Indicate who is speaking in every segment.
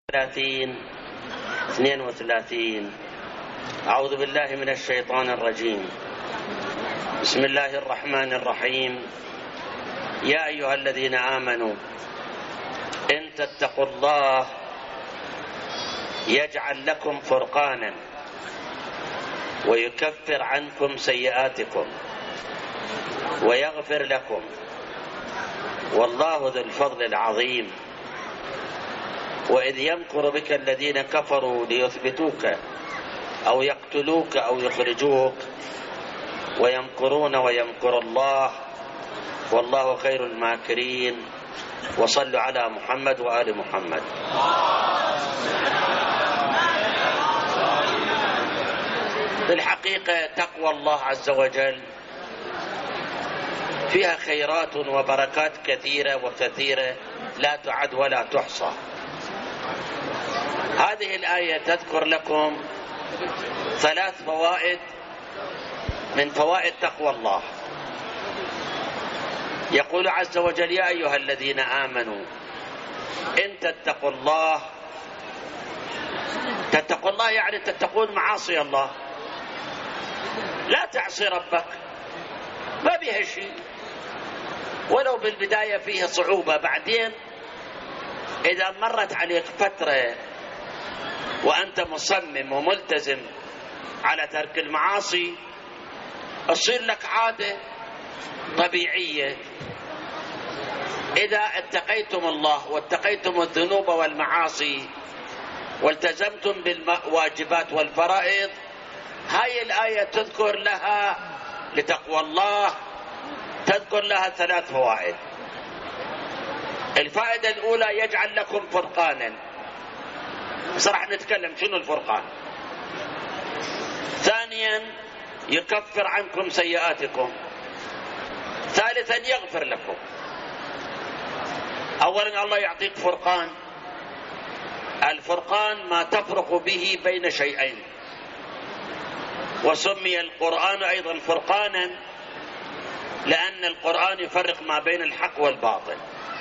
Speaker 1: 32 أعوذ بالله من الشيطان الرجيم. بسم الله الرحمن الرحيم. يا أيها الذين آمنوا إن تتقوا الله يجعل لكم فرقانا ويكفر عنكم سيئاتكم ويغفر لكم والله ذو الفضل العظيم. وإذ يمكر بك الذين كفروا ليثبتوك أو يقتلوك أو يخرجوك ويمكرون ويمكر الله والله خير الماكرين. وصلوا على محمد وآل محمد. في الحقيقة تقوى الله عز وجل فيها خيرات وبركات كثيرة لا تعد ولا تحصى. هذه الآية تذكر لكم 3 فوائد من فوائد تقوى الله. يقول عز وجل: يا أيها الذين آمنوا إن تتقوا الله. تتقوا الله يعني تتقون معاصي الله، لا تعصي ربك، ما بيها شيء، ولو بالبداية فيها صعوبة، بعدين إذا مرت عليك فترة وأنت مصمم وملتزم على ترك المعاصي تصير لك عادة طبيعية. إذا اتقيتم الله واتقيتم الذنوب والمعاصي والتزمتم بالواجبات والفرائض، هاي الآية تذكر لها لتقوى الله تذكر لها 3 فوائد. الفائدة الأولى: يجعل لكم فرقانا. راح نتكلم شنو الفرقان. ثانيا: يكفر عنكم سيئاتكم. ثالثا: يغفر لكم. أولا الله يعطيك فرقان. الفرقان ما تفرق به بين شيئين، وسمي القرآن أيضا فرقانا لأن القرآن يفرق ما بين الحق والباطل.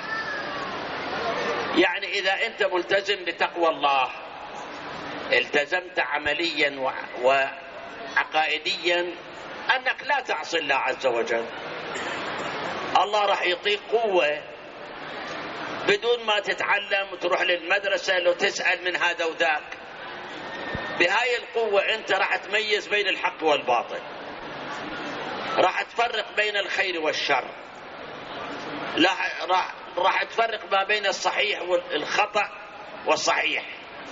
Speaker 1: يعني إذا أنت ملتزم بتقوى الله، التزمت عمليا وعقائديا أنك لا تعصي الله عز وجل، الله راح يعطيك قوة بدون ما تتعلم وتروح للمدرسة لو تسأل من هذا وذاك. بهاي القوة أنت راح تميز بين الحق والباطل، راح تفرق بين الخير والشر، راح تفرق ما بين الصحيح والخطأ والصحيح.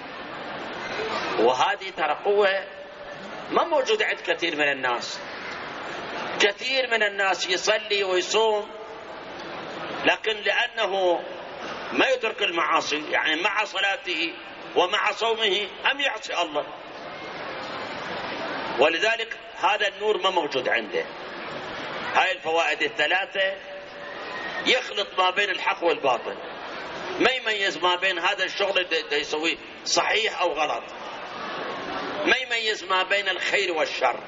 Speaker 1: وهذه ترى قوة ما موجودة عند كثير من الناس. كثير من الناس يصلي ويصوم، لكن لأنه ما يترك المعاصي، يعني مع صلاته ومع صومه أم يعصي الله، ولذلك هذا النور ما موجود عنده. هاي الفوائد ال3: يخلط ما بين الحق والباطل، ما يميز ما بين هذا الشغل اللي يسويه صحيح أو غلط، ما يميز ما بين الخير والشر.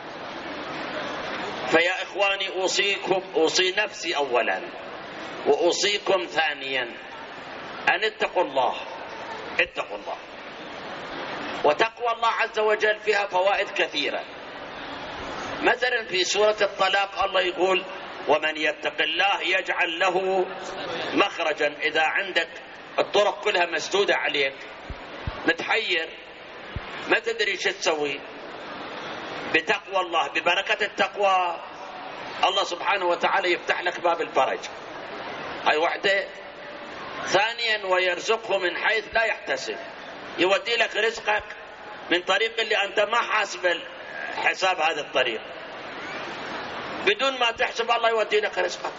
Speaker 1: فيا إخواني أوصي نفسي أولا وأوصيكم ثانيا أن اتقوا الله. اتقوا الله. وتقوى الله عز وجل فيها فوائد كثيرة. مثلا في سورة الطلاق الله يقول: ومن يتق الله يجعل له مخرجا. إذا عندك الطرق كلها مسدودة عليك، متحير، ما تدري شو تسوي، بتقوى الله ببركة التقوى الله سبحانه وتعالى يفتح لك باب الفرج. هاي وحدة. ثانيا: ويرزقه من حيث لا يحتسب. يودي لك رزقك من طريق اللي أنت ما حاسب حساب هذا الطريق، بدون ما تحسب الله يودي لك رزقك.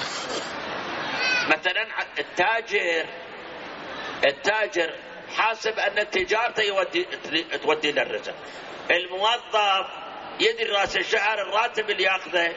Speaker 1: مثلا التاجر حاسب أن تجارته تودي له الرزق. الموظف يدري راس الشهر الراتب اللي ياخذه،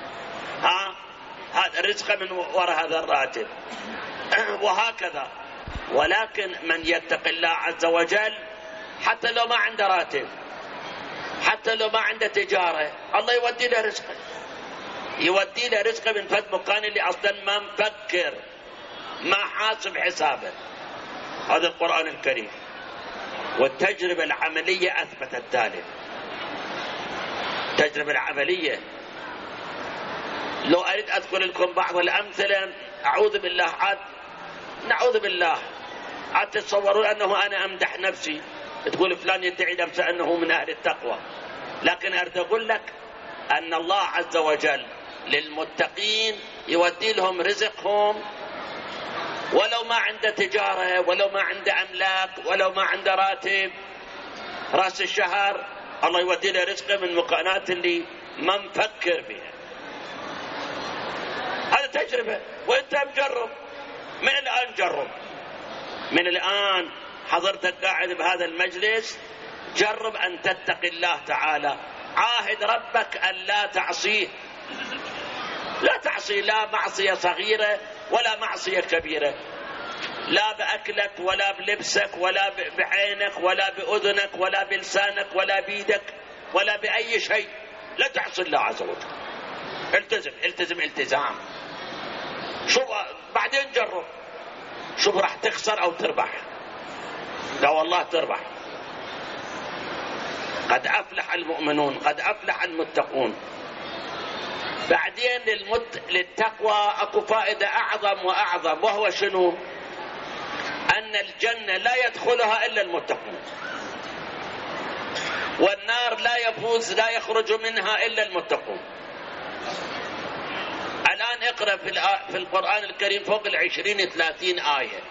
Speaker 1: هذا رزقه من وراء هذا الراتب، وهكذا. ولكن من يتق الله عز وجل حتى لو ما عنده راتب، حتى لو ما عنده تجارة، الله يودي له رزقه، يودي له رزقه من فد مكان اللي أصلا ما مفكر، ما حاسب حسابه. هذا القرآن الكريم، والتجربة العملية أثبتت ذلك. التجربة العملية، لو أريد أذكر لكم بعض الأمثلة، أعوذ بالله، عاد نعوذ بالله، عاد تتصورون أنه أنا أمدح نفسي، تقول فلان يدعي نفسه أنه من أهل التقوى، لكن أريد أقول لك أن الله عز وجل للمتقين يودي لهم رزقهم، ولو ما عنده تجارة، ولو ما عنده أملاك، ولو ما عنده راتب رأس الشهر، الله يودي له رزقه من مكانات اللي ما مفكر فيها. هذا تجربة، وانت مجرب. من الآن جرب، من الآن حضرتك قاعد بهذا المجلس، جرب أن تتقي الله تعالى، عاهد ربك أن لا تعصيه، لا تعصي، لا معصية صغيرة ولا معصية كبيرة، لا بأكلك ولا بلبسك ولا بعينك ولا بأذنك ولا بلسانك ولا بيدك ولا بأي شيء، لا تعصي الله عز وجل. التزم التزم التزام. شوف بعدين جرب، شوف راح تخسر أو تربح. لا والله تربح. قد أفلح المؤمنون، قد أفلح المتقون. بعدين للتقوى أكو فائدة أعظم وأعظم، وهو شنو؟ أن الجنة لا يدخلها إلا المتقون، والنار لا يفوز لا يخرج منها إلا المتقون. الآن اقرأ في القرآن الكريم فوق 20-30 آية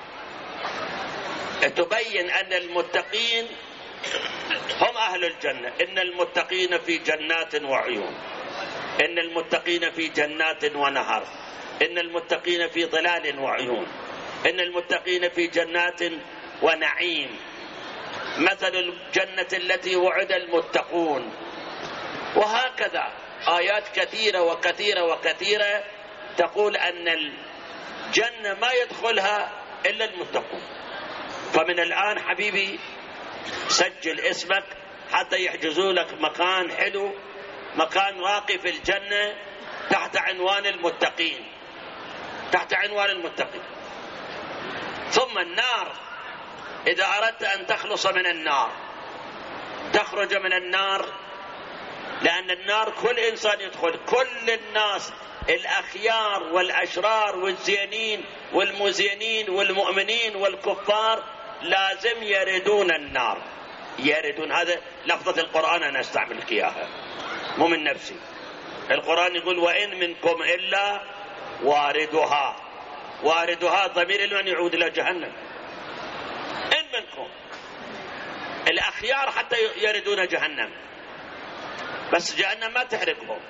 Speaker 1: تبين أن المتقين هم أهل الجنة. إن المتقين في جنات وعيون، إن المتقين في جنات ونهر، إن المتقين في ظلال وعيون، إن المتقين في جنات ونعيم، مثل الجنة التي وعد المتقون. وهكذا آيات كثيرة وكثيرة وكثيرة تقول أن الجنة ما يدخلها إلا المتقون. فمن الآن حبيبي سجل اسمك حتى يحجزوا لك مكان حلو، مكان راقي في الجنة تحت عنوان المتقين، تحت عنوان المتقين. ثم النار، إذا أردت أن تخلص من النار، تخرج من النار، لأن النار كل إنسان يدخل، كل الناس، الأخيار والأشرار والزينين والمزينين والمؤمنين والكفار لازم يردون النار. يردون، هذا لفظة القرآن أنا أستعمل إياها مو من نفسي. القرآن يقول وإن منكم إلا واردها. واردها ضمير من يعود إلى جهنم. إن منكم، الأخيار حتى يردون جهنم، بس جهنم ما تحرقهم،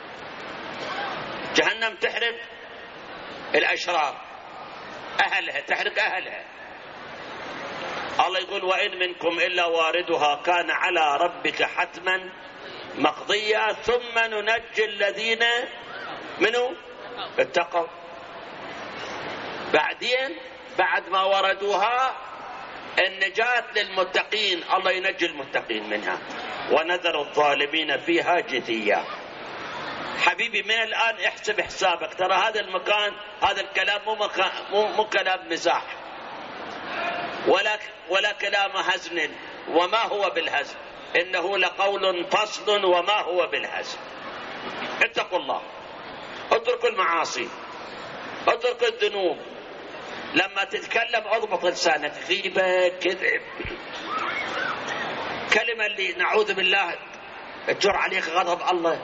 Speaker 1: جهنم تحرق الأشرار، أهلها، تحرق أهلها. الله يقول وإن منكم إلا واردها كان على ربك حتما مقضيا ثم ننجي الذين منه اتقوا. بعدين بعد ما وردوها النجاة للمتقين، الله ينجي المتقين منها، ونذر الظالمين فيها جثيا. حبيبي من الآن احسب حسابك، ترى هذا المكان، هذا الكلام مو كلام مزاح ولا كلام هزن، وما هو بالهزن، إنه لقول فصل وما هو بالهزن. اتقوا الله، اتركوا المعاصي، اتركوا الذنوب. لما تتكلم اضبط لسانك، غيبة، كذب، كلمة اللي نعوذ بالله تجر عليك غضب الله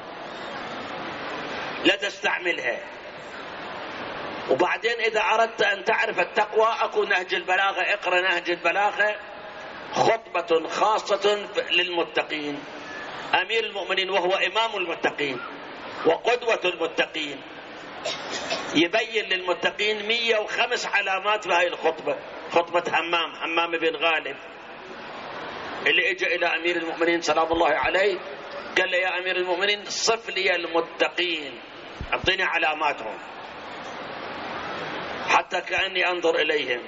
Speaker 1: لا تستعملها. وبعدين إذا أردت أن تعرف التقوى أكو نهج البلاغة، اقرأ نهج البلاغة، خطبة خاصة للمتقين. أمير المؤمنين وهو إمام المتقين وقدوة المتقين يبين للمتقين 105 علامات بهاي الخطبة. خطبة همام بن غالب اللي اجى إلى أمير المؤمنين سلام الله عليه، قال له يا أمير المؤمنين صف لي المتقين، أعطيني علاماتهم حتى كأني أنظر إليهم.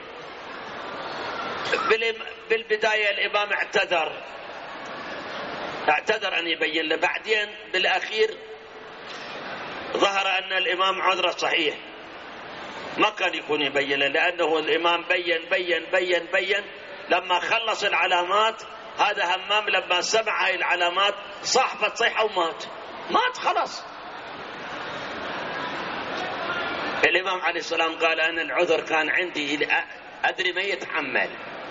Speaker 1: بالبداية الإمام اعتذر أن يبين له، بعدين بالأخير ظهر أن الإمام عذره صحيح، ما كان يكون يبين، لأنه الإمام بين لما خلص العلامات. هذا همام لما سمع هاي العلامات صاحبت صيحة ومات خلاص. الإمام عليه السلام قال أنا العذر كان عندي، أدري ما يتحمل.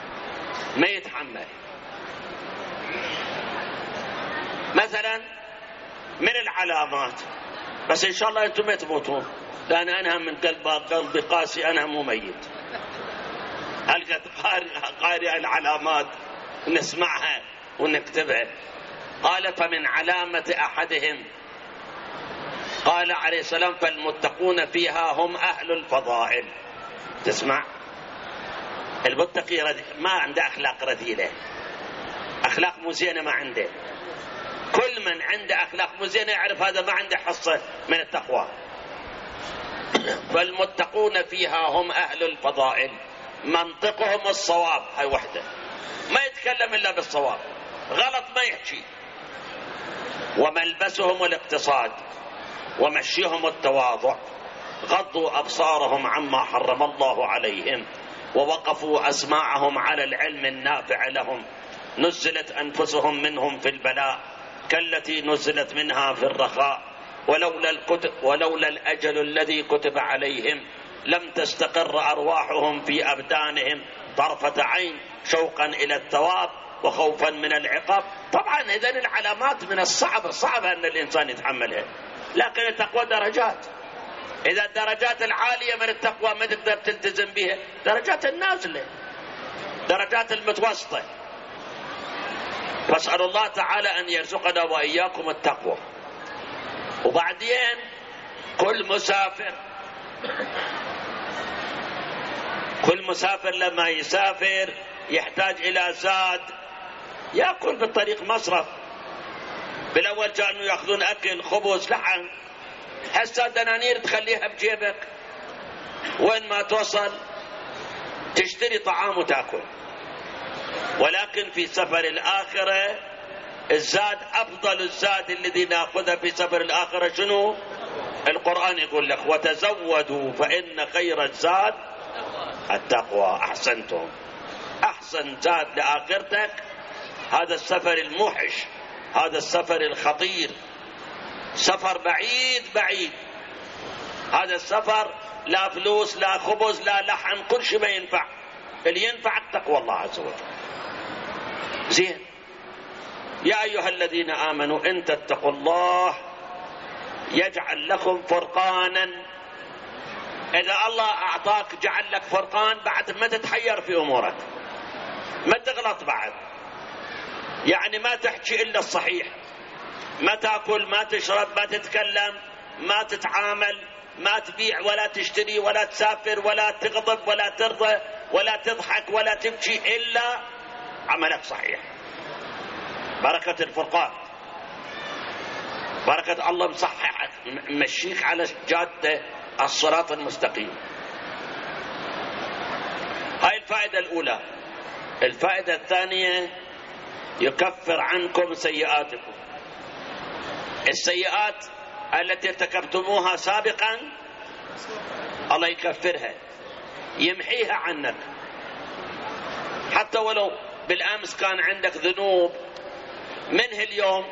Speaker 1: مثلا من العلامات، بس إن شاء الله أنتم ما تموتون، لأن أنا من قلبي قاسي، أنا مو ميت. ألقت قارئ العلامات نسمعها ونكتبها. قال فمن علامة أحدهم، قال عليه السلام فالمتقون فيها هم أهل الفضائل. تسمع، المتقي ما عنده أخلاق رذيلة، أخلاق مزينة ما عنده. كل من عنده أخلاق مزينة يعرف هذا ما عنده حصة من التقوى. فالمتقون فيها هم أهل الفضائل، منطقهم الصواب، هاي وحده، ما يتكلم إلا بالصواب، غلط ما يحكي. وملبسهم الاقتصاد، ومشيهم التواضع، غضوا أبصارهم عما حرم الله عليهم، ووقفوا أسماعهم على العلم النافع لهم، نزلت أنفسهم منهم في البلاء كالتي نزلت منها في الرخاء، ولولا الأجل الذي كتب عليهم لم تستقر أرواحهم في أبدانهم طرفة عين، شوقا إلى الثواب وخوفا من العقاب. طبعا إذن العلامات من الصعب أن الإنسان يتحملها، لكن التقوى درجات. إذا الدرجات العالية من التقوى ما تقدر تلتزم بها، درجات النازلة، درجات المتوسطة. فاسأل الله تعالى أن يرزقنا وإياكم التقوى. وبعدين كل مسافر لما يسافر يحتاج إلى زاد، يأكل بالطريق مصرف. بالأول كانوا يأخذون أكل، خبز، لحم، هسه دنانير تخليها بجيبك، وين ما توصل تشتري طعام وتأكل. ولكن في سفر الآخرة الزاد، أفضل الزاد الذي نأخذه في سفر الآخرة شنو؟ القرآن يقول لك وتزودوا فإن خير الزاد التقوى. أحسنتم، أحسن زاد لآخرتك هذا السفر الموحش، هذا السفر الخطير، سفر بعيد. هذا السفر لا فلوس لا خبز لا لحم، كل شيء ما ينفع، اللي ينفع التقوى الله عز وجل. زين، يا أيها الذين آمنوا إن تتقوا الله يجعل لكم فرقانا. إذا الله أعطاك جعل لك فرقان، بعد ما تتحير في أمورك، ما تغلط بعد، يعني ما تحكي إلا الصحيح، ما تأكل، ما تشرب، ما تتكلم، ما تتعامل، ما تبيع ولا تشتري ولا تسافر ولا تغضب ولا ترضى ولا تضحك ولا تبكي إلا عملك صحيح. بركة الفرقان، بركة الله مصححك، مشيك على جادة الصراط المستقيم. هاي الفائدة الأولى. الفائدة الثانية يكفر عنكم سيئاتكم. السيئات التي ارتكبتموها سابقا الله يكفرها، يمحيها عنك. حتى ولو بالأمس كان عندك ذنوب، منه اليوم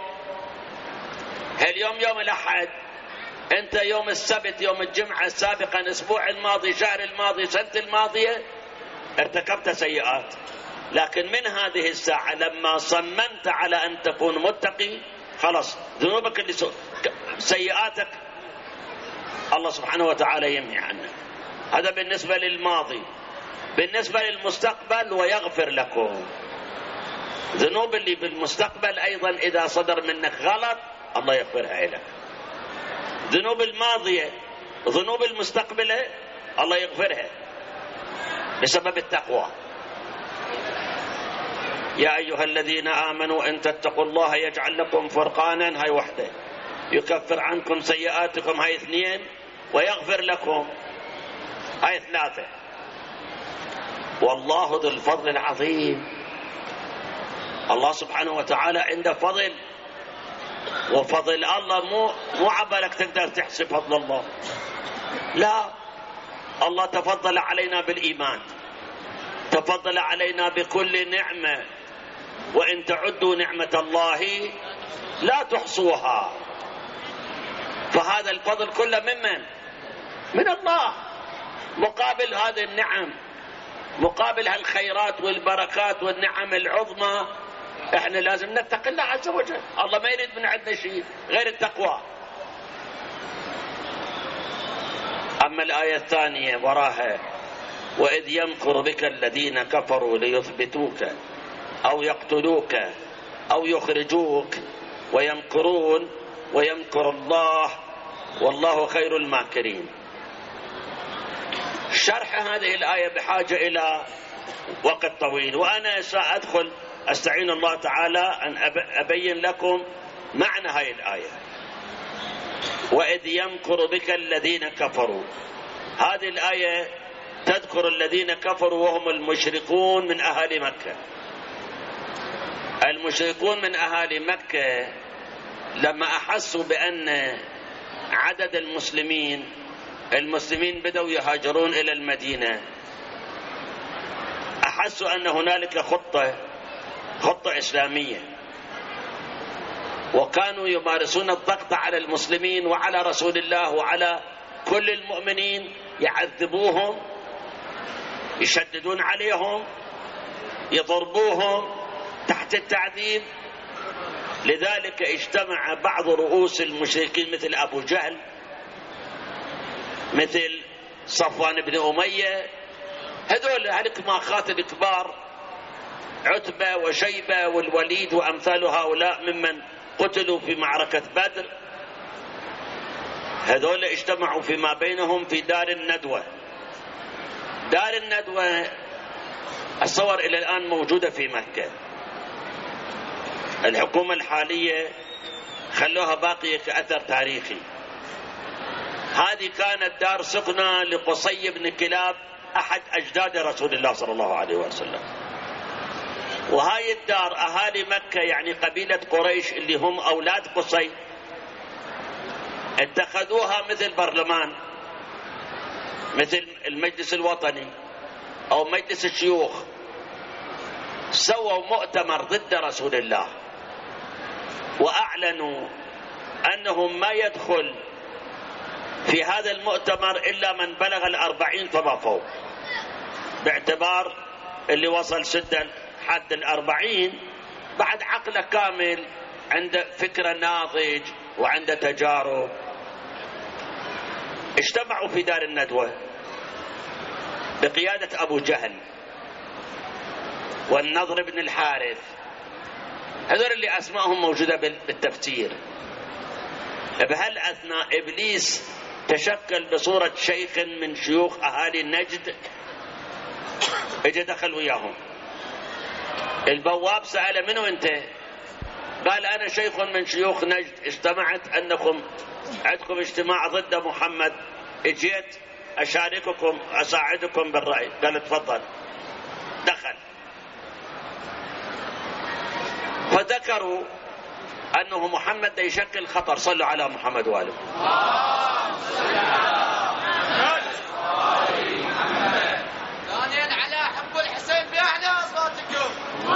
Speaker 1: يوم الأحد، أنت يوم السبت، يوم الجمعة سابقا، الأسبوع الماضي، شهر الماضي، سنة الماضية ارتكبت سيئات، لكن من هذه الساعة لما صممت على أن تكون متقي خلاص ذنوبك اللي سيئاتك الله سبحانه وتعالى يمحي عنك. هذا بالنسبة للماضي. بالنسبة للمستقبل ويغفر لكم. ذنوب اللي بالمستقبل أيضا إذا صدر منك غلط الله يغفرها لك. ذنوب الماضية، ذنوب المستقبلة الله يغفرها بسبب التقوى. يا أيها الذين آمنوا إن تتقوا الله يجعل لكم فرقانا، هاي وحدة، يكفر عنكم سيئاتكم، هاي اثنين، ويغفر لكم، هاي ثلاثة. والله ذو الفضل العظيم. الله سبحانه وتعالى عنده فضل، وفضل الله مو عبالك تقدر تحسب فضل الله، لا، الله تفضل علينا بالإيمان، تفضل علينا بكل نعمة، وإن تعدوا نعمة الله لا تحصوها. فهذا الفضل كله من الله. مقابل هذه النعم، مقابل هالخيرات والبركات والنعم العظمى، احنا لازم نتقي الله عز وجل. الله ما يريد من عندنا شيء غير التقوى. أما الآية الثانية وراها: وإذ يمكر بك الذين كفروا ليثبتوك أو يقتلوك أو يخرجوك ويمكرون ويمكر الله والله خير الماكرين. شرح هذه الآية بحاجة إلى وقت طويل، وأنا سأدخل أستعين الله تعالى أن أبين لكم معنى هذه الآية. وإذ يمكر بك الذين كفروا، هذه الآية تذكر الذين كفروا وهم المشركون من أهالي مكة. المشركون من أهالي مكة لما أحسوا بأن عدد المسلمين بدأوا يهاجرون إلى المدينة، أحسوا أن هنالك خطة إسلامية، وكانوا يمارسون الضغط على المسلمين وعلى رسول الله وعلى كل المؤمنين، يعذبوهم، يشددون عليهم، يضربوهم تحت التعذيب. لذلك اجتمع بعض رؤوس المشركين مثل أبو جهل، مثل صفوان بن أمية، هذول هالكماخات الكبار، عتبة وشيبة والوليد وأمثال هؤلاء ممن قتلوا في معركة بدر. هذول اجتمعوا فيما بينهم في دار الندوة. دار الندوة الصور إلى الآن موجودة في مكة. الحكومة الحالية خلوها باقية كأثر تاريخي. هذه كانت دار سكنى لقصي بن كلاب أحد أجداد رسول الله صلى الله عليه وسلم. وهاي الدار أهالي مكة، يعني قبيلة قريش اللي هم أولاد قصي، اتخذوها مثل برلمان، مثل المجلس الوطني أو مجلس الشيوخ. سووا مؤتمر ضد رسول الله، وأعلنوا أنهم ما يدخل في هذا المؤتمر إلا من بلغ 40 فما فوق، باعتبار اللي وصل سد حد 40 بعد عقله كامل، عنده فكرة ناضج وعنده تجارب. اجتمعوا في دار الندوة بقيادة أبو جهل والنضر بن الحارث، هذول اللي أسمائهم موجودة بالتفسير. بهالأثناء إبليس تشكل بصورة شيخ من شيوخ أهالي النجد، اجى دخل وياهم. البواب سأل: منو أنت؟ قال: أنا شيخ من شيوخ نجد، اجتمعت أنكم عندكم اجتماع ضد محمد، اجيت أشارككم أساعدكم بالرأي. قال: تفضل. دخل، فذكروا أنه محمد يشكل خطر. صلوا على محمد وآله.
Speaker 2: على حب الحسين بأعلى صوتكم.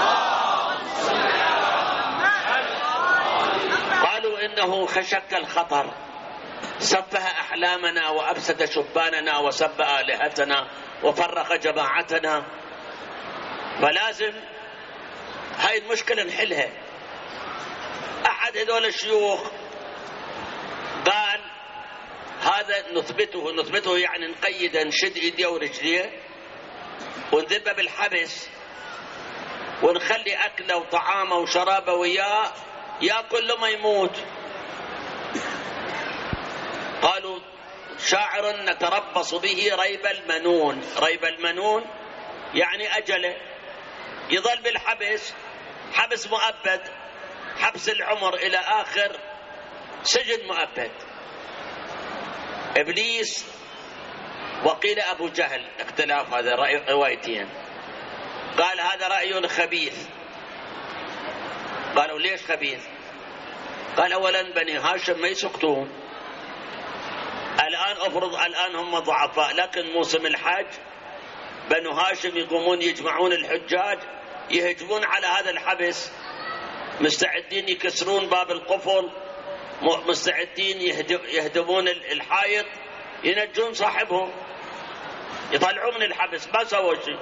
Speaker 1: قالوا إنه شكل خطر، سفه أحلامنا وأفسد شباننا وسب آلهتنا وفرق جماعتنا، فلازم هاي المشكلة نحلها. أحد هذول الشيوخ قال: هذا نثبته يعني نقيده، نشد ايديه ورجليه ونذبه بالحبس ونخلي أكله وطعامه وشرابه وياه يأكل لما يموت. قالوا: شاعر نتربص به ريب المنون. ريب المنون يعني أجله، يظل بالحبس، حبس مؤبد، حبس العمر إلى آخر سجن مؤبد. إبليس وقيل أبو جهل، اختلاف هذا روايتين. قال: هذا رأي خبيث. قالوا: ليش خبيث؟ قال: أولا بني هاشم ما يسكتون، الآن أفرض الآن هم ضعفاء، لكن موسم الحج بنو هاشم يقومون يجمعون الحجاج يهجمون على هذا الحبس، مستعدين يكسرون باب القفل، مستعدين يهدمون الحائط، ينجون صاحبهم، يطلعون من الحبس، ما سووا شيء.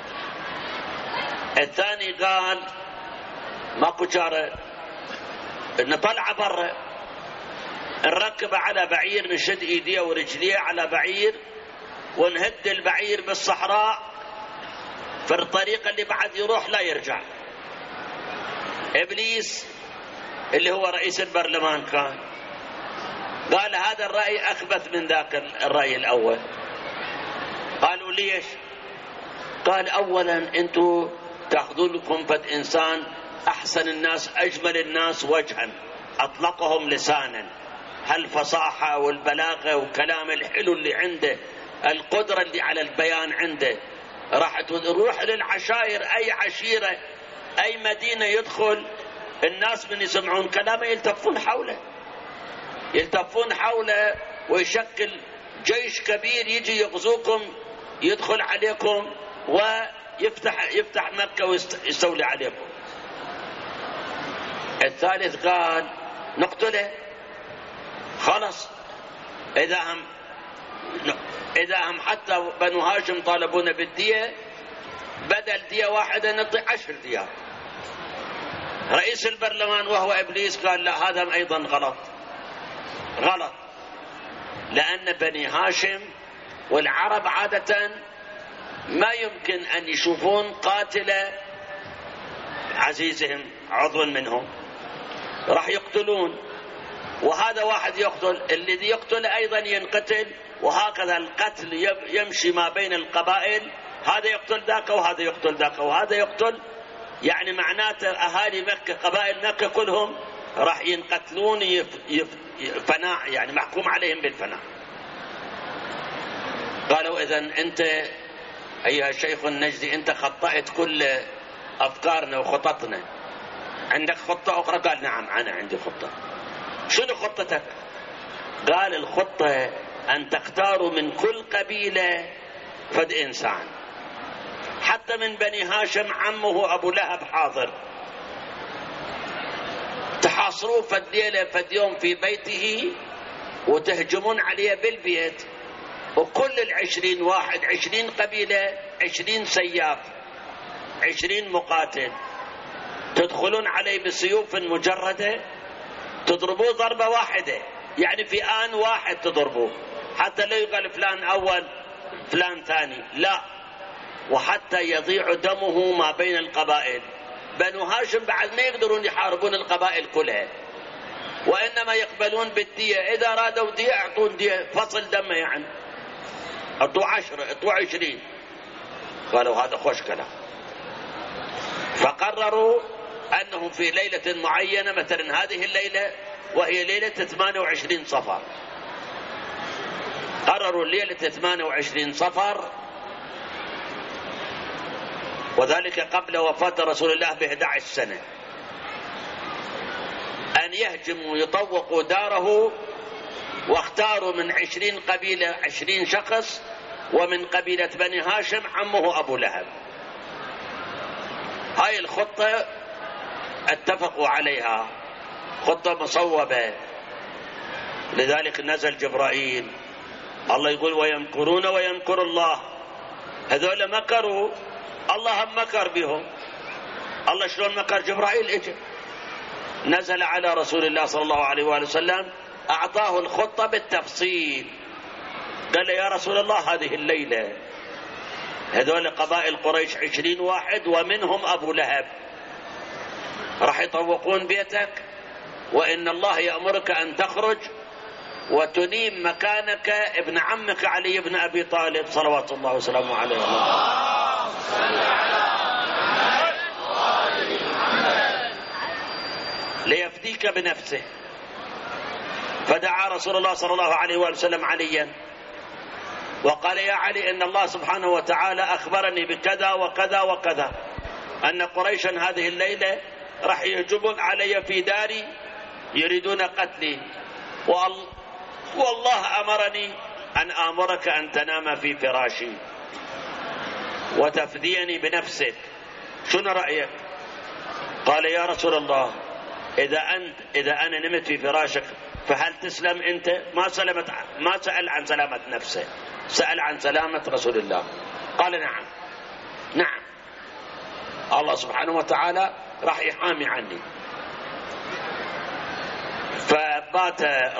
Speaker 1: الثاني قال ماكو شارع، نطلع برا، نركب على بعير، نشد ايديه ورجليه على بعير ونهد البعير بالصحراء، في الطريق اللي بعد يروح لا يرجع. إبليس اللي هو رئيس البرلمان قال هذا الرأي أخبث من ذاك الرأي الأول. قالوا ليش؟ قال أولا أنتوا تأخذون لكم فد إنسان أحسن الناس أجمل الناس وجها، أطلقهم لسانا، هالفصاحة والبلاغة والكلام الحلو اللي عنده، القدرة اللي على البيان عنده، راح تروح للعشائر، أي عشيرة أي مدينة يدخل الناس من يسمعون كلامه يلتفون حوله ويشكل جيش كبير يجي يغزوكم، يدخل عليكم ويفتح مكة ويستولي عليكم. الثالث قال نقتله، خلص إذا هم حتى بنو هاشم طالبون بالدية، بدل دية واحدة نعطي 10 ديار. رئيس البرلمان وهو إبليس قال لا، هذا أيضا غلط، لأن بني هاشم والعرب عادة ما يمكن أن يشوفون قاتل عزيزهم عضو منهم، راح يقتلون، وهذا واحد يقتل، الذي يقتل أيضا ينقتل، وهكذا القتل يمشي ما بين القبائل، هذا يقتل ذاك وهذا يقتل ذاك وهذا يقتل، يعني معناته أهالي مكة قبائل مكة كلهم راح ينقتلون فناء، يعني محكوم عليهم بالفناء. قالوا إذن أنت أيها الشيخ النجدي أنت خطأت كل أفكارنا وخططنا، عندك خطة أخرى؟ قال نعم أنا عندي خطة. شنو خطتك؟ قال الخطة أن تختاروا من كل قبيلة فد إنسان، حتى من بني هاشم عمه أبو لهب حاضر، تحاصروه فد ليلة فد يوم في بيته وتهجمون عليه بالبيت، وكل 20 واحد 20 قبيلة 20 سياف 20 مقاتل، تدخلون عليه بسيوف مجردة، تضربوه ضربة واحدة، يعني في آن واحد تضربوه، حتى لا يقال فلان أول فلان ثاني، لا، وحتى يضيع دمه ما بين القبائل. بنو هاشم بعد ما يقدرون يحاربون القبائل كلها، وإنما يقبلون بالدية، إذا أرادوا دية يعطون دية فصل دمه، يعني أعطوا 10 أعطوا 20. قالوا هذا خوش كلام. فقرروا أنهم في ليلة معينة، مثلا هذه الليلة وهي ليلة 28 صفر، قرروا ليلة 28 صفر، وذلك قبل وفاة رسول الله ب11 سنة، أن يهجموا ويطوقوا داره، واختاروا من 20 قبيلة 20 شخص، ومن قبيلة بني هاشم عمه أبو لهب. هاي الخطة اتفقوا عليها، خطة مصوبة. لذلك نزل جبرائيل، الله يقول ويمكرون ويمكر الله، هذول مكروا، الله هم مكر بهم. الله شلون مكر؟ جبرائيل اجى نزل على رسول الله صلى الله عليه وآله وسلم، أعطاه الخطة بالتفصيل، قال يا رسول الله هذه الليلة هذول قبائل قريش 20 واحد ومنهم أبو لهب راح يطوقون بيتك، وإن الله يأمرك أن تخرج وتنيم مكانك ابن عمك علي بن أبي طالب صلوات الله وسلامه عليه. ليفديك بنفسه. فدعا رسول الله صلى الله عليه وسلم عليا وقال يا علي إن الله سبحانه وتعالى أخبرني بكذا وكذا وكذا، أن قريشا هذه الليلة راح يهجمون علي في داري يريدون قتلي، والله أمرني أن آمرك أن تنام في فراشي وتفديني بنفسك، شنو رأيك؟ قال يا رسول الله إذا أنا نمت في فراشك فهل تسلم أنت؟ ما سأل عن سلامة نفسه، سأل عن سلامة رسول الله. قال نعم نعم، الله سبحانه وتعالى راح يحامي عني. فبات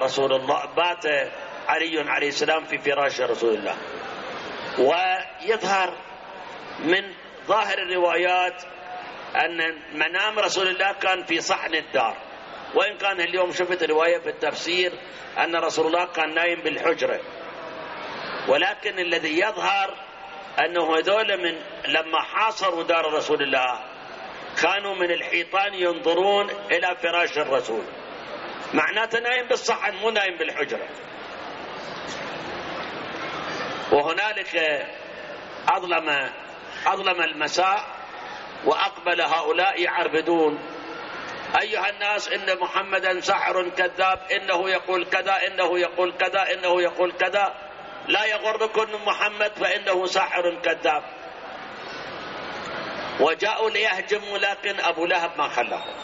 Speaker 1: علي عليه السلام في فراش رسول الله. ويظهر من ظاهر الروايات أن منام رسول الله كان في صحن الدار، وإن كان اليوم شفت رواية في التفسير أن رسول الله كان نايم بالحجرة، ولكن الذي يظهر أنه هذول لما حاصروا دار رسول الله كانوا من الحيطان ينظرون إلى فراش الرسول، معناته نايم بالصحن مو نايم بالحجرة. وهنالك أظلم المساء وأقبل هؤلاء يعربدون: أيها الناس إن محمدا ساحر كذاب، إنه يقول كذا إنه يقول كذا إنه يقول كذا، لا يغركم محمد فإنه ساحر كذاب. وجاءوا ليهجموا، لكن أبو لهب ما خلاهم،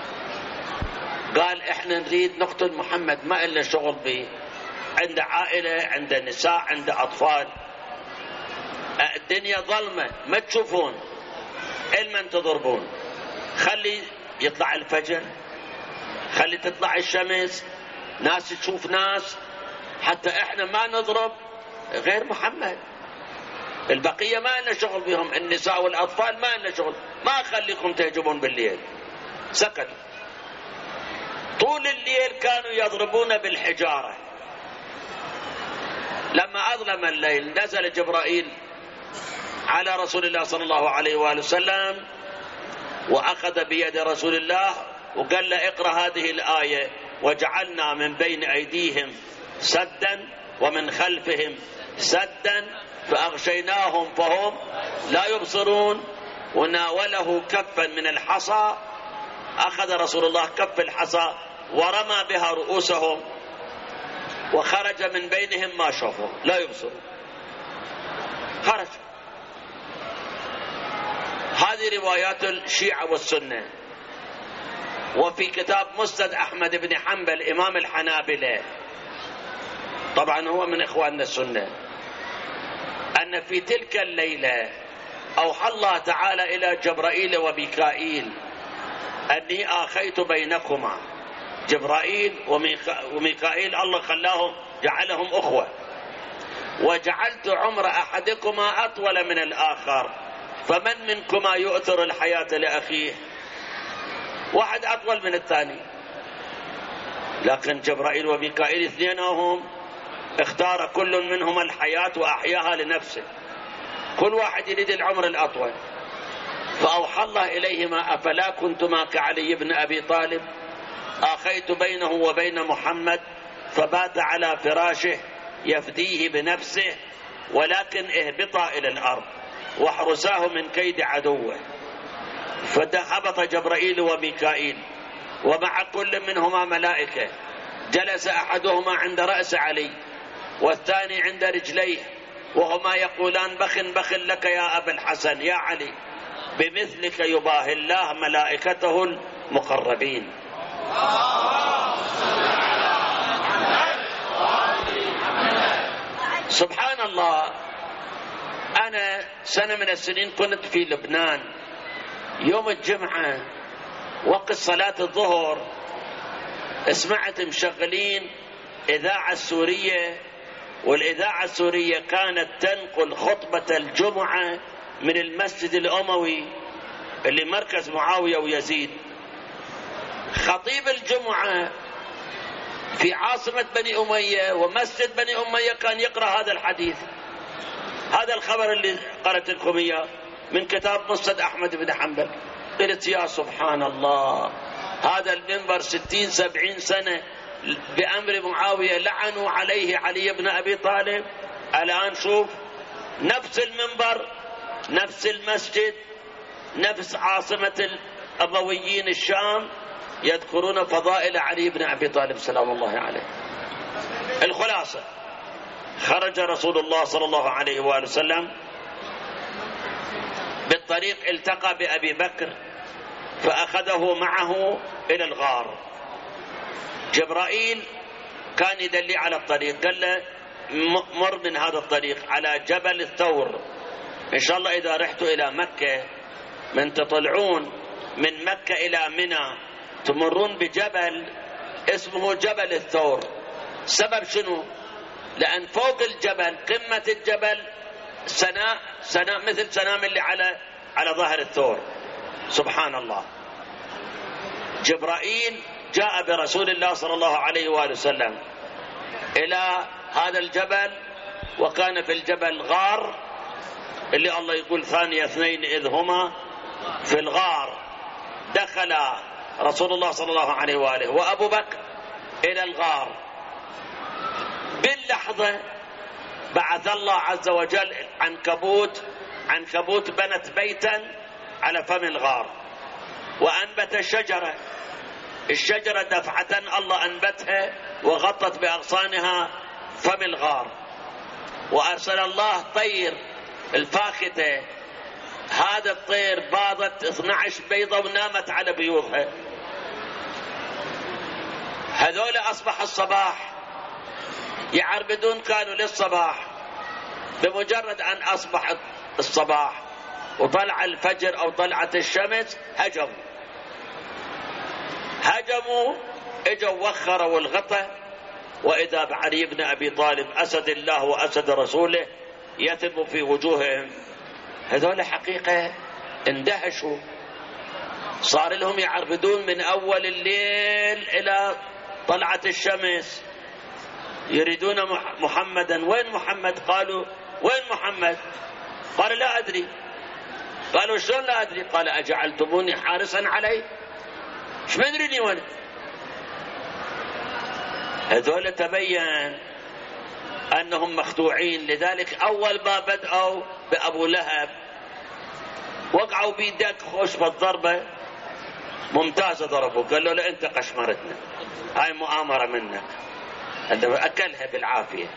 Speaker 1: قال إحنا نريد نقتل محمد، ما إلا شغل به، عنده عائلة، عنده نساء، عنده أطفال، الدنيا ظلمة ما تشوفون إلما تضربون، خلي يطلع الفجر، خلي تطلع الشمس، ناس تشوف ناس، حتى إحنا ما نضرب غير محمد، البقية ما لنا شغل بهم، النساء والأطفال ما لنا شغل، ما أخليكم تهجمون بالليل. سكتوا. طول الليل كانوا يضربون بالحجارة. لما أظلم الليل نزل جبرائيل على رسول الله صلى الله عليه وآله وسلم وأخذ بيد رسول الله وقال له: اقرأ هذه الآية: وجعلنا من بين أيديهم سدا ومن خلفهم سدا فأغشيناهم فهم لا يبصرون. وناوله كفا من الحصى، أخذ رسول الله كف الحصى ورمى بها رؤوسهم وخرج من بينهم ما شافوا لا يبصرون، خرج. هذه روايات الشيعة والسنة. وفي كتاب مسند أحمد بن حنبل إمام الحنابلة، طبعا هو من إخواننا السنة، أن في تلك الليلة أوحى الله تعالى إلى جبرائيل وميكائيل أني آخيت بينكما. جبرائيل وميكائيل الله خلاهم جعلهم أخوة، وجعلت عمر أحدكما أطول من الآخر، فمن منكما يؤثر الحياة لأخيه؟ واحد أطول من الثاني، لكن جبرائيل وميكائيل اثنينهم اختار كل منهما الحياة وأحياها لنفسه، كل واحد يريد العمر الأطول. فأوحى الله إليهما: أفلا كنتما كعلي بن أبي طالب آخيت بينه وبين محمد فبات على فراشه يفديه بنفسه، ولكن اهبطا إلى الأرض واحرساه من كيد عدوه. فهبط جبرائيل وميكائيل ومع كل منهما ملائكة، جلس أحدهما عند رأس علي والثاني عند رجليه، وهما يقولان: بخ بخ لك يا أبا الحسن يا علي، بمثلك يباهي الله ملائكته المقربين. سبحان الله. أنا سنة من السنين كنت في لبنان، يوم الجمعة وقت صلاة الظهر سمعت مشغلين إذاعة سورية، والإذاعة السورية كانت تنقل خطبة الجمعة من المسجد الأموي اللي مركز معاوية ويزيد. خطيب الجمعة في عاصمة بني أمية ومسجد بني أمية كان يقرأ هذا الحديث، هذا الخبر اللي قرأت لكم إياه من كتاب مسند أحمد بن حنبل. قلت يا سبحان الله، هذا المنبر 60-70 سنة بأمر معاوية لعنوا عليه علي بن أبي طالب، الآن شوف نفس المنبر، نفس المسجد، نفس عاصمة الأمويين الشام، يذكرون فضائل علي بن أبي طالب سلام الله عليه. الخلاصة خرج رسول الله صلى الله عليه وآله وسلم بالطريق، التقى بأبي بكر فأخذه معه إلى الغار. جبرائيل كان يدلي على الطريق، قال له مر من هذا الطريق على جبل الثور، إن شاء الله إذا رحتوا إلى مكة من تطلعون من مكة إلى منى تمرون بجبل اسمه جبل الثور. سبب شنو؟ لأن فوق الجبل قمة الجبل سناء مثل سنام اللي على ظهر الثور. سبحان الله. جبرائيل جاء برسول الله صلى الله عليه وآله وسلم إلى هذا الجبل، وكان في الجبل غار اللي الله يقول ثاني اثنين إذ هما في الغار. دخل رسول الله صلى الله عليه وآله وأبو بكر إلى الغار. باللحظة بعث الله عز وجل عنكبوت بنت بيتا على فم الغار، وأنبت الشجرة دفعة الله أنبتها وغطت بأغصانها فم الغار. وأرسل الله طير الفاخته، هذا الطير باضت 12 بيضة ونامت على بيوضها. هذول أصبح الصباح يعربدون كانوا للصباح. بمجرد أن أصبح الصباح وطلع الفجر أو طلعت الشمس هجموا اجوا وخروا الغطا، وإذا بعلي بن أبي طالب أسد الله وأسد رسوله يتم في وجوههم. هذول حقيقة اندهشوا، صار لهم يعربدون من أول الليل إلى طلعت الشمس يريدون محمدا. وين محمد؟ قالوا وين محمد؟ قال لا أدري. قالوا شلون لا أدري؟ قال أجعلتموني حارسا عليه؟ ايش مدريني وانا؟ هذول تبين أنهم مخدوعين. لذلك أول ما بدأوا بأبو لهب وقعوا بيدك خوش بالضربة ممتازة، ضربوا قالوا له أنت قشمرتنا، هاي مؤامرة منك، أكلها بالعافية.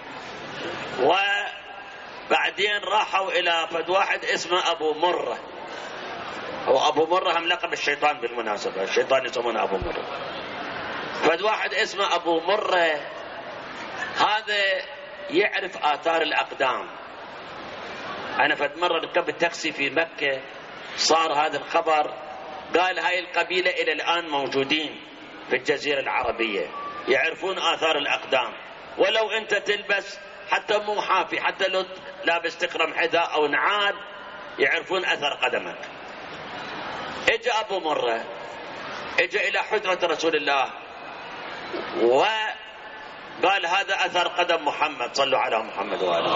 Speaker 1: وبعدين راحوا إلى فد واحد اسمه أبو مرة. هو أبو مرة هم لقب الشيطان بالمناسبة، الشيطان يسمونه أبو مرة. فد واحد اسمه أبو مرة هذا يعرف آثار الأقدام. أنا فد مرة ركبت تاكسي في مكة، صار هذا الخبر، قال هاي القبيلة إلى الآن موجودين في الجزيرة العربية، يعرفون آثار الأقدام. ولو أنت تلبس حتى مو حافي، حتى لو لابس تقرم حذاء أو نعال، يعرفون أثر قدمك. اجى أبو مرة، اجى إلى حجرة رسول الله وقال هذا أثر قدم محمد، صلوا على محمد وآله.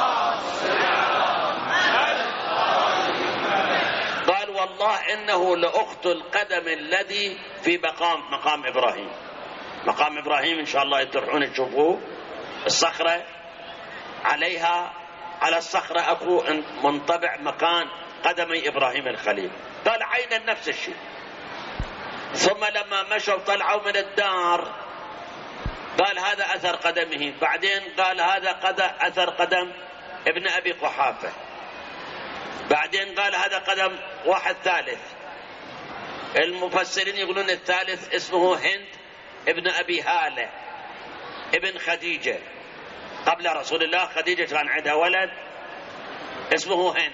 Speaker 1: قال والله إنه لأخت القدم الذي في مقام إبراهيم. مقام إبراهيم إن شاء الله تروحون تشوفوه، الصخرة عليها على الصخرة أكو منطبع مكان قدمي إبراهيم الخليل. قال عينا نفس الشيء. ثم لما مشوا طلعوا من الدار قال هذا أثر قدمه. بعدين قال هذا أثر قدم ابن أبي قحافة. بعدين قال هذا قدم واحد ثالث. المفسرين يقولون الثالث اسمه هند ابن أبي هالة ابن خديجة. قبل رسول الله خديجة كان عندها ولد اسمه هند.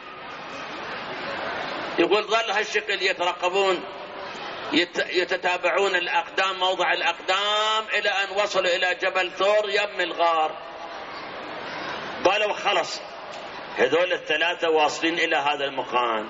Speaker 1: يقول ظل هالشكل يترقبون يتتابعون الأقدام، موضع الأقدام، إلى أن وصلوا إلى جبل ثور يم الغار. قالوا خلص هذول الثلاثة واصلين إلى هذا المكان،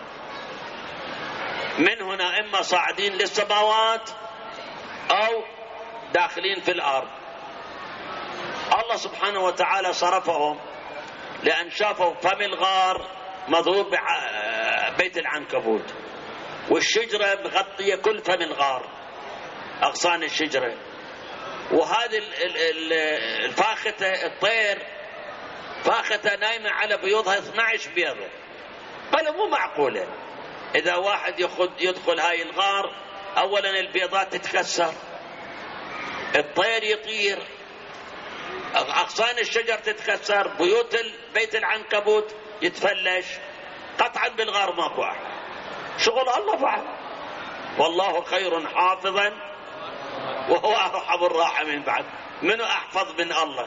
Speaker 1: من هنا إما صاعدين للسماوات أو داخلين في الأرض. الله سبحانه وتعالى صرفهم لأن شافوا فم الغار مضروب بيت العنكبوت، والشجرة مغطية كل فم الغار، أغصان الشجرة. وهذه الفاختة الطير فاختة نايمة على بيوضها 12 بيضة. قالوا مو معقولة إذا واحد يدخل هاي الغار، أولا البيضات تتكسر، الطير يطير، أغصان الشجر تتكسر، بيت العنكبوت يتفلش، قطعا بالغار ماكو أحد، شغل الله فعل، والله خير حافظا وهو أرحم الراحمين. بعد منو أحفظ من الله؟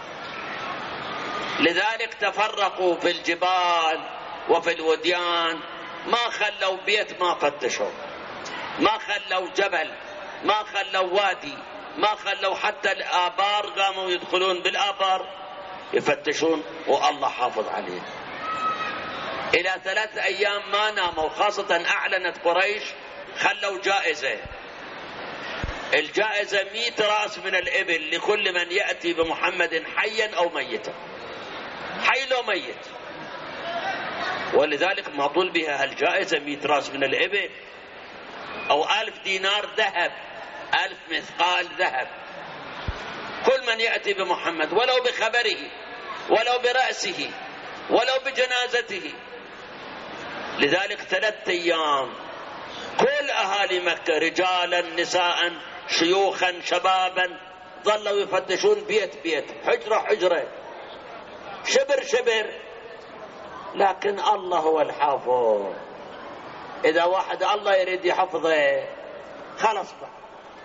Speaker 1: لذلك تفرقوا في الجبال وفي الوديان، ما خلوا بيت ما فتشوا، ما خلوا جبل، ما خلوا وادي، ما خلوا حتى الآبار قاموا يدخلون بالآبار يفتشون، والله حافظ عليه. إلى 3 أيام ما ناموا، خاصة أعلنت قريش خلوا جائزة، الجائزة 100 رأس من الإبل لكل من يأتي بمحمد حيا أو ميتا، حي لو ميت. ولذلك ما طول بها الجائزة 100 رأس من الإبل أو 1000 دينار ذهب، 1000 مثقال ذهب، كل من يأتي بمحمد ولو بخبره ولو برأسه ولو بجنازته. لذلك 3 أيام كل أهالي مكة رجالا نساء شيوخا شبابا ظلوا يفتشون بيت بيت، حجرة حجرة، شبر شبر، لكن الله هو الحافظ. إذا واحد الله يريد يحفظه خلص بقى.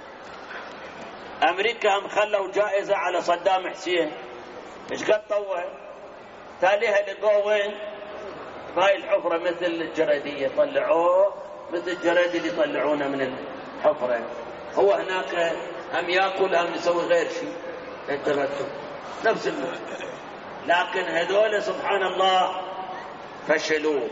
Speaker 1: أمريكا هم خلوا جائزة على صدام حسين، مش قد طول تاليها لقوه وين؟ هاي الحفرة مثل الجريدية، طلعوه مثل الجريد اللي يطلعونه من الحفرة. هو هناك هم يأكل هم يسوي غير شيء، انتبهتوا نفس الموت. لكن هذول سبحان الله فشلوا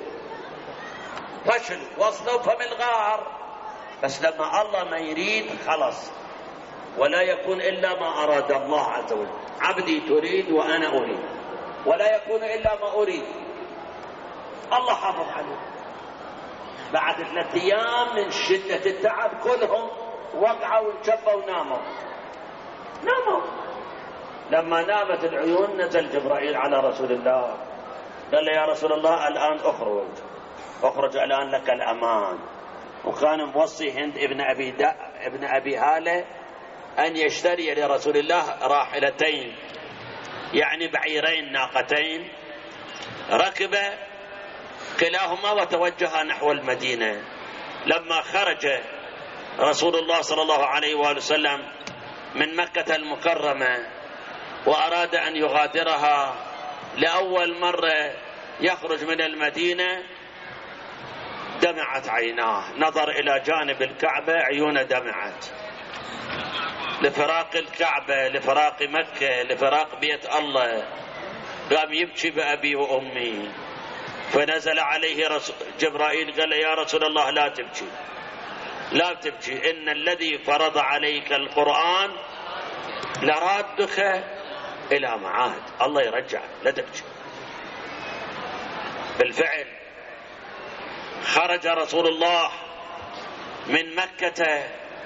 Speaker 1: وصلوا فم الغار، بس لما الله ما يريد خلص، ولا يكون إلا ما أراد الله عز وجل. عبدي تريد وأنا أريد، ولا يكون إلا ما أريد. الله حافظ عليه. بعد 3 أيام من شدة التعب كلهم وقعوا وانشبوا وناموا. لما نامت العيون نزل جبرائيل على رسول الله، قال له يا رسول الله الآن اخرج الآن لك الأمان. وكان موصي هند ابن أبي هالة أن يشتري لرسول الله راحلتين، يعني بعيرين ناقتين، ركب كلاهما وتوجه نحو المدينة. لما خرج رسول الله صلى الله عليه وآله وسلم من مكة المكرمة وأراد أن يغادرها لأول مرة يخرج من المدينة، دمعت عيناه، نظر إلى جانب الكعبة عيونه دمعت، لفراق الكعبة، لفراق مكة، لفراق بيت الله، قام يبكي بأبي وأمي. فنزل عليه جبرائيل قال يا رسول الله لا تبكي، إن الذي فرض عليك القرآن لرادك إلى معاد، الله يرجعك، لا تبكي. بالفعل خرج رسول الله من مكة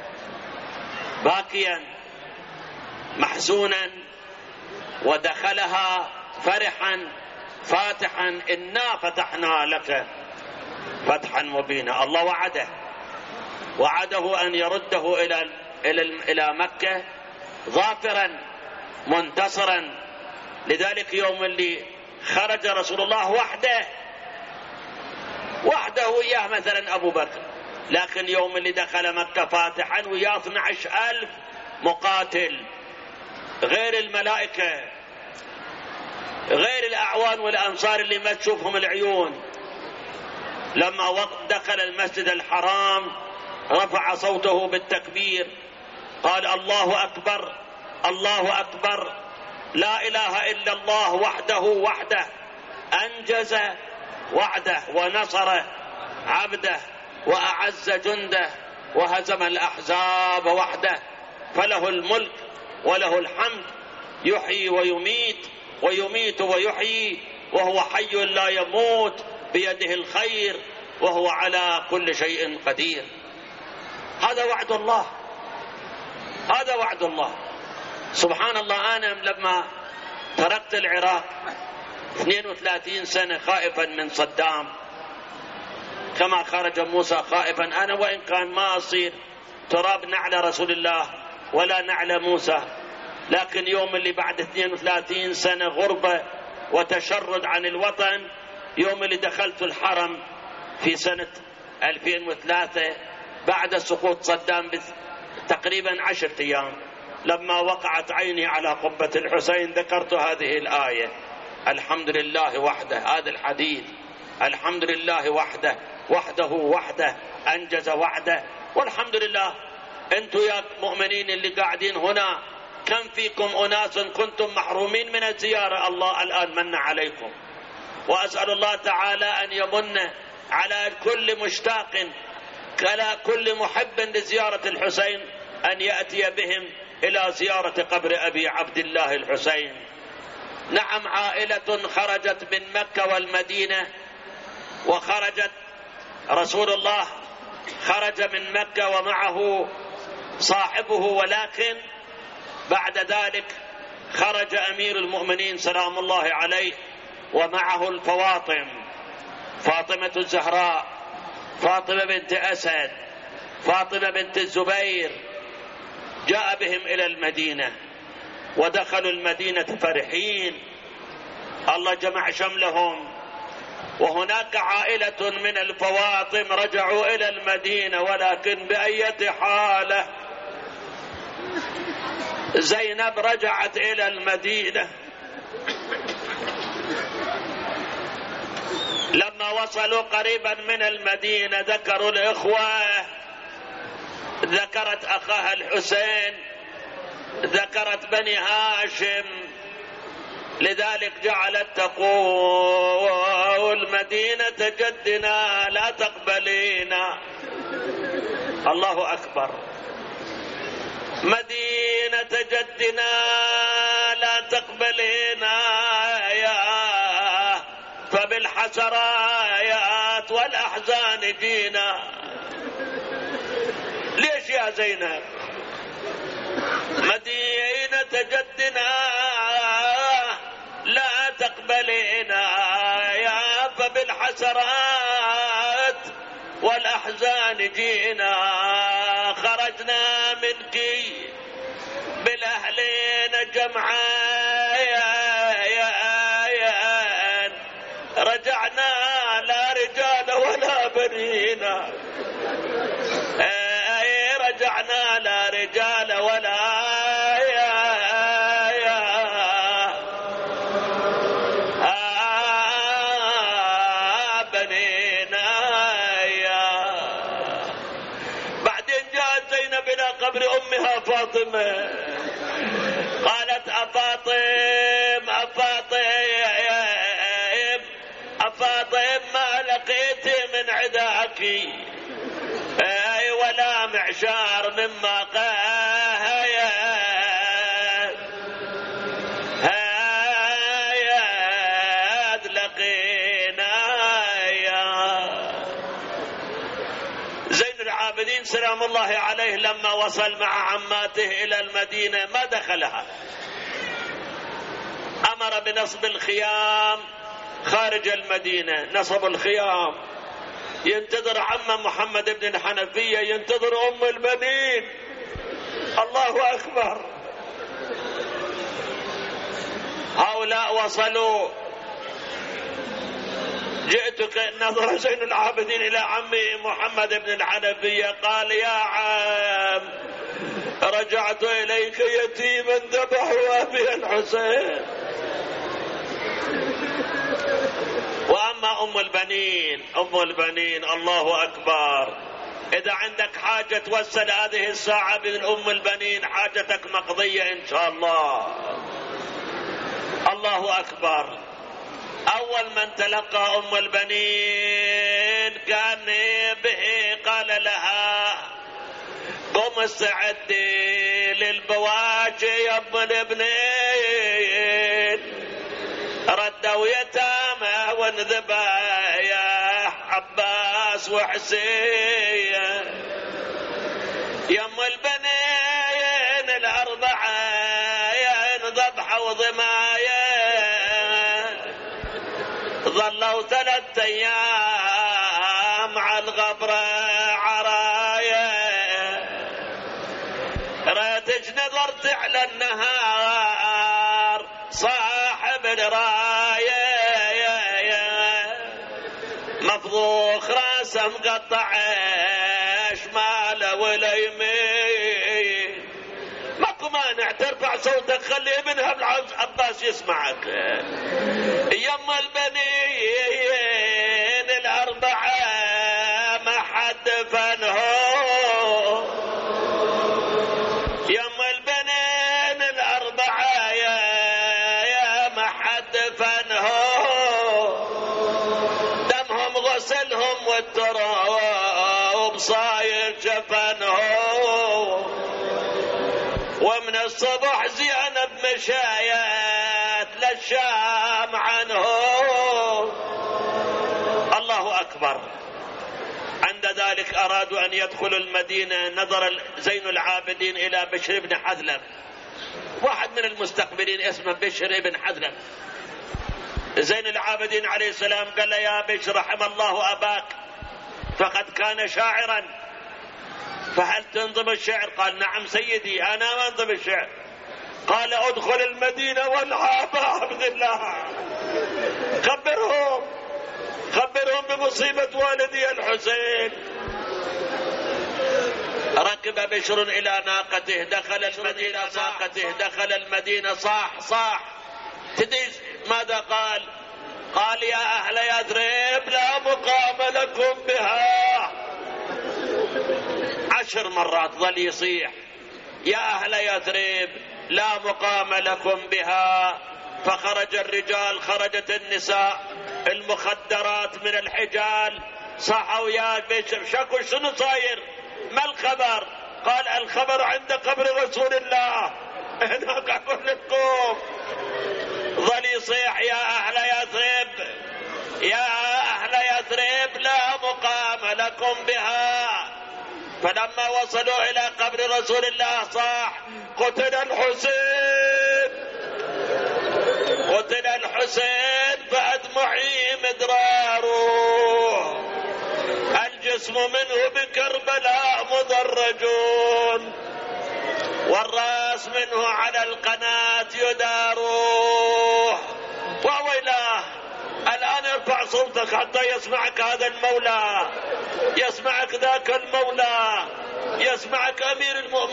Speaker 1: باكيا محزونا، ودخلها فرحا فاتحا، إنا فتحنا لك فتحا مبينا. الله وعده أن يرده إلى مكة ظافرا منتصرا. لذلك يوم اللي خرج رسول الله وحده وياه مثلا أبو بكر، لكن يوم اللي دخل مكة فاتحا وياه 12,000 مقاتل، غير الملائكة، غير الأعوان والأنصار اللي ما تشوفهم العيون. لما دخل المسجد الحرام رفع صوته بالتكبير، قال الله أكبر الله أكبر، لا إله إلا الله وحده أنجز وعده ونصر عبده وأعز جنده وهزم الأحزاب وحده، فله الملك وله الحمد، يحيي ويميت ويحيي، وهو حي لا يموت، بيده الخير، وهو على كل شيء قدير. هذا وعد الله. سبحان الله. أنا لما تركت العراق 32 سنة خائفا من صدام، كما خرج موسى خائفا، أنا وإن كان ما أصير تراب نعل رسول الله ولا نعل موسى، لكن يوم اللي بعد 32 سنة غربة وتشرد عن الوطن، يوم اللي دخلت الحرم في سنة 2003 بعد سقوط صدام تقريبا 10 أيام، لما وقعت عيني على قبة الحسين ذكرت هذه الآية: الحمد لله وحده. هذا الحديث: الحمد لله وحده، وحده أنجز وعده. والحمد لله. أنتم يا مؤمنين اللي قاعدين هنا، كم فيكم أناس كنتم محرومين من الزيارة، الله الآن من عليكم. وأسأل الله تعالى أن يمن على كل مشتاق، على كل محب لزيارة الحسين، أن يأتي بهم إلى زيارة قبر أبي عبد الله الحسين. نعم، عائلة خرجت من مكة والمدينة، وخرجت رسول الله خرج من مكة ومعه صاحبه، ولكن بعد ذلك خرج أمير المؤمنين سلام الله عليه ومعه الفواطم: فاطمة الزهراء، فاطمة بنت أسد، فاطمة بنت الزبير. جاء بهم إلى المدينة ودخلوا المدينة فرحين، الله جمع شملهم. وهناك عائلة من الفواطم رجعوا إلى المدينة، ولكن بأية حالة زينب رجعت إلى المدينة. لما وصلوا قريبا من المدينة ذكروا الإخوة، ذكرت أخاها الحسين، ذكرت بني هاشم، لذلك جعلت تقول: مدينة جدنا لا تقبلينا. الله أكبر. مدينة جدنا لا تقبلينا يا فبالحسرات والأحزان جينا. ليش يا زينب؟ مدينة جدنا لا تقبلينا يا فبالحسرات والأحزان جينا. خرجنا منك بالأهلين جمعاء، رجعنا لا رجال ولا بنينا. رجعنا لا رجال ولا بنينا. بعدين جاءت زينب إلى قبر أمها فاطمة، قالت: أفاطم ما لقيت من عداك ولا معشار مما قاهيت لقينا. زين العابدين سلام الله عليه لما وصل مع عماته إلى المدينة ما دخلها، أمر بنصب الخيام خارج المدينة. نصب الخيام، ينتظر عم محمد بن الحنفية، ينتظر أم البنين. الله أكبر. هؤلاء وصلوا. جئتك نظر زين العابدين إلى عمي محمد بن الحنفية، قال: يا عم، رجعت إليك يتيما ذبحوا أبي الحسين. وأما أم البنين الله أكبر. إذا عندك حاجة توسل هذه الساعة بين أم البنين، حاجتك مقضية إن شاء الله. الله أكبر. أول من تلقى أم البنين كان به، قال لها: قم استعدي للبواجي يا ام الابنين، ردوا يتامى وانذبايح عباس وحسين. يا ام البنين الأربعة ذبحة وضمايا، ظلوا 3 أيام على الغبرة عرايا. ريتك نظرت على النهار صاحب الراية مفضوخ راسه مقطع شماله ولا يمين. ماكو مانع ترفع صوتك خلي ابنها العباس يسمعك. يم البنين الأربعة ما حد فنه، يم البنين الأربعة يا ما حد فنه، دمهم غسلهم والتراب صاير جفنه، ومن الصبح زينب مشايات للشام عنه. الله أكبر. عند ذلك أرادوا أن يدخلوا المدينة. نظر زين العابدين إلى بشر بن حذلم، واحد من المستقبلين اسمه بشر بن حذلم. زين العابدين عليه السلام قال له يا بشر رحم الله أباك فقد كان شاعرا، فهل تنظم الشعر؟ قال نعم سيدي أنا ما انظم الشعر. قال ادخل المدينة والعب عبد الله، خبرهم بمصيبة والدي الحسين. ركب بشر إلى ناقته دخل المدينة صاح. تدري ماذا قال؟ قال يا أهل يثرب لا مقام لكم بها. 10 مرات ظل يصيح يا أهل يثرب لا مقام لكم بها. فخرج الرجال، خرجت النساء، المخدرات من الحجال، صحوا يا بشر شكوا شنو صاير؟ ما الخبر؟ قال الخبر عند قبر رسول الله هناك أقول لكم. ظل يصيح يا أهل يثرب يا أهل يثرب لا مقام لكم بها. فلما وصلوا إلى قبر رسول الله صاح قتل الحسين فأدمعي مدراره، الجسم منه بكربلاء مدرجون، والرأس منه على القناة يداروه. وويلاه الآن ارفع صوتك حتى يسمعك هذا المولى، يسمعك ذاك المولى، يسمعك أمير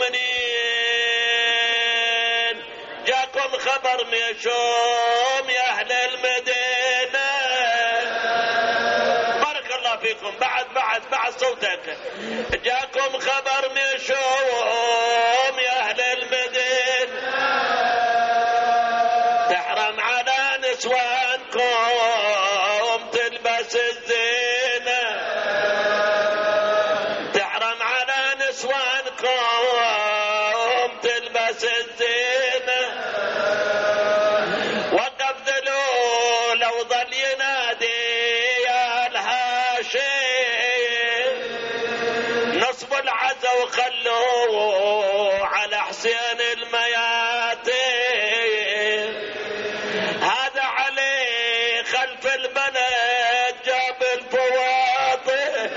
Speaker 1: المؤمنين. جاكم خبر من شوم يا أهل المدينة. بارك الله فيكم. بعد صوتك. جاكم خبر من شوم يا أهل المدينة، تحرم على نسوانكم تلبس الزينة، تحرم على نسوانكم تلبس الزينة. وقف ذلوا لو ظل ينادي يا الهاشم، نصب العزا وخلوه على حسين المياتين. هذا عليه خلف البلد جاب الفواطه،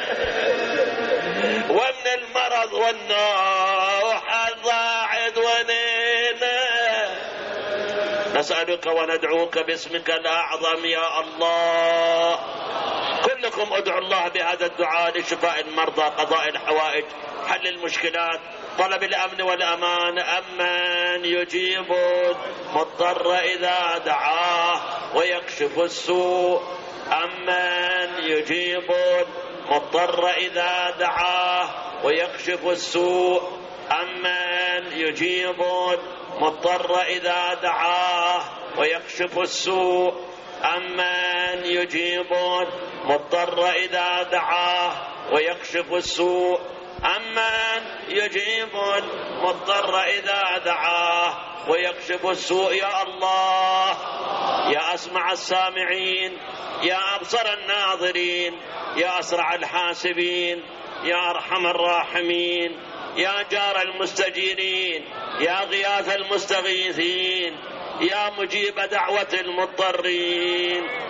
Speaker 1: ومن المرض والنوح الضاعد ونينا. نسألك وندعوك باسمك الأعظم يا الله. كلكم ادعوا الله بهذا الدعاء لشفاء المرضى، قضاء الحوائج، حل المشكلات، طلب الأمن والأمان. أمن يجيب المضطر إذا دعاه ويكشف السوء، أمن يجيب المضطر إذا دعاه ويكشف السوء، أمن يجيب المضطر إذا دعاه ويكشف السوء، أمن يجيب المضطر إذا دعاه ويكشف السوء، أمن يجيب المضطر إذا دعاه ويكشف السوء. يا الله يا أسمع السامعين، يا أبصر الناظرين، يا أسرع الحاسبين، يا أرحم الراحمين، يا جار المستجيرين، يا غياث المستغيثين، يا مجيب دعوة المضطرين.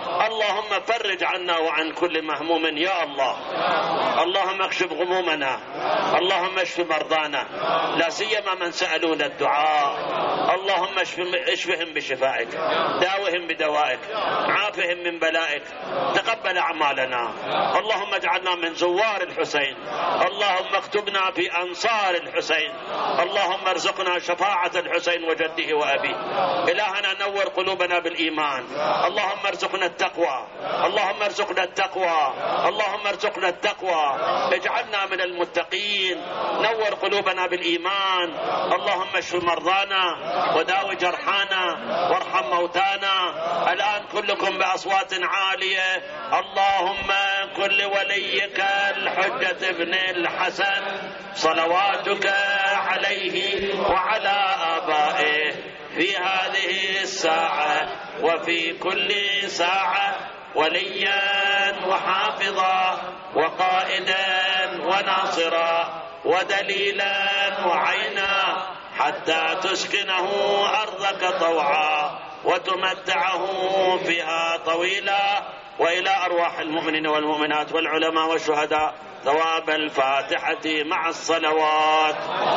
Speaker 1: اللهم فرج عنا وعن كل مهموم يا الله. اللهم اكشف غمومنا، اللهم اشف مرضانا، لا سيما من سألون الدعاء. اللهم اشفهم بشفائك، داوهم بدوائك، عافهم من بلائك، تقبل أعمالنا. اللهم اجعلنا من زوار الحسين، اللهم اكتبنا في أنصار الحسين، اللهم ارزقنا شفاعة الحسين وجده وأبيه. إلهنا نور قلوبنا بالإيمان، اللهم ارزقنا التقوى، اللهم ارزقنا التقوى، اللهم ارزقنا التقوى، اجعلنا من المتقين، نور قلوبنا بالإيمان. اللهم اشف مرضانا وداوي جرحانا وارحم موتانا. الآن كلكم بأصوات عالية اللهم كن لوليك الحجة ابن الحسن صلواتك عليه وعلى آبائه في هذه الساعة وفي كل ساعة وليا وحافظا وقائدا وناصرا ودليلا وعينا، حتى تسكنه أرضك طوعا وتمتعه فيها طويلا. وإلى أرواح المؤمنين والمؤمنات والعلماء والشهداء ثواب الفاتحة مع الصلوات.